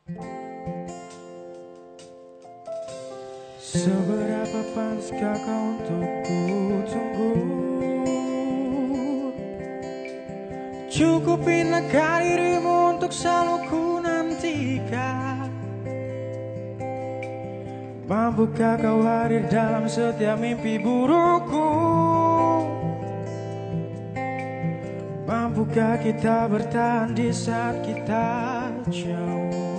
Seberapa pantaskah kau untuk ku tunggu? Cukupinkah dirimu untuk selalu ku nantikan? Mampukah kau hadir dalam setiap mimpi burukku? Mampukah kita bertahan di saat kita jauh?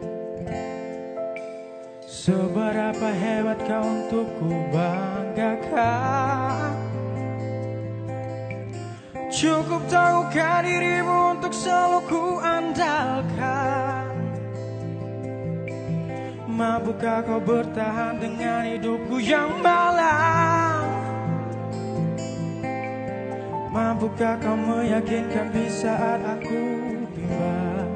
Seberapa hebat kau untuk ku banggakan? Cukup tahukah dirimu untuk selalu ku andalkan? Mampukah kau bertahan dengan hidupku yang malang? Mampukah kau meyakinkan di saat aku bimbang?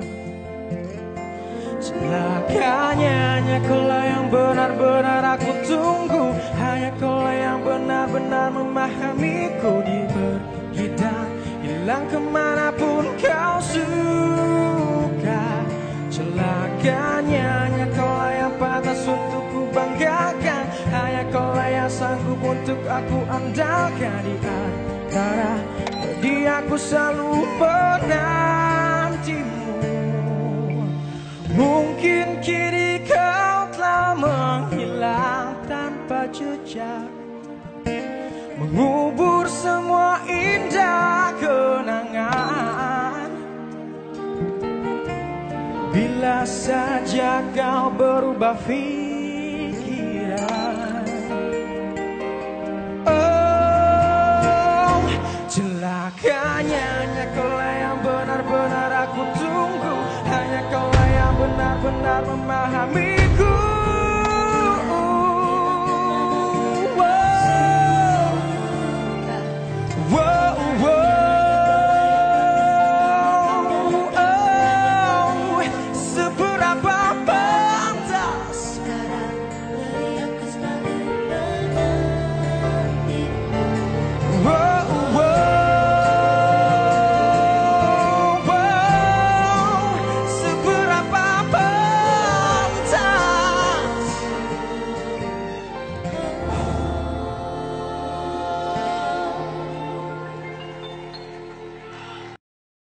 Celakanya hanya kaulah yang benar-benar aku tunggu. Hanya kaulah yang benar-benar memahamiku. Dipergi dan hilang kemanapun kau suka. Celakanya hanya kaulah yang pantas untuk ku banggakan. Hanya kaulah yang sanggup untuk aku andalkan. Di antara dia aku selalu menantimu. Mungkin kini kau telah menghilang tanpa jejak, mengubur semua indah kenangan. Bila saja kau berubah pikiran, oh, celakanya hanya kaulah yang benar-benar aku tunggu. Hanya kaulah yang benar-benar memahami.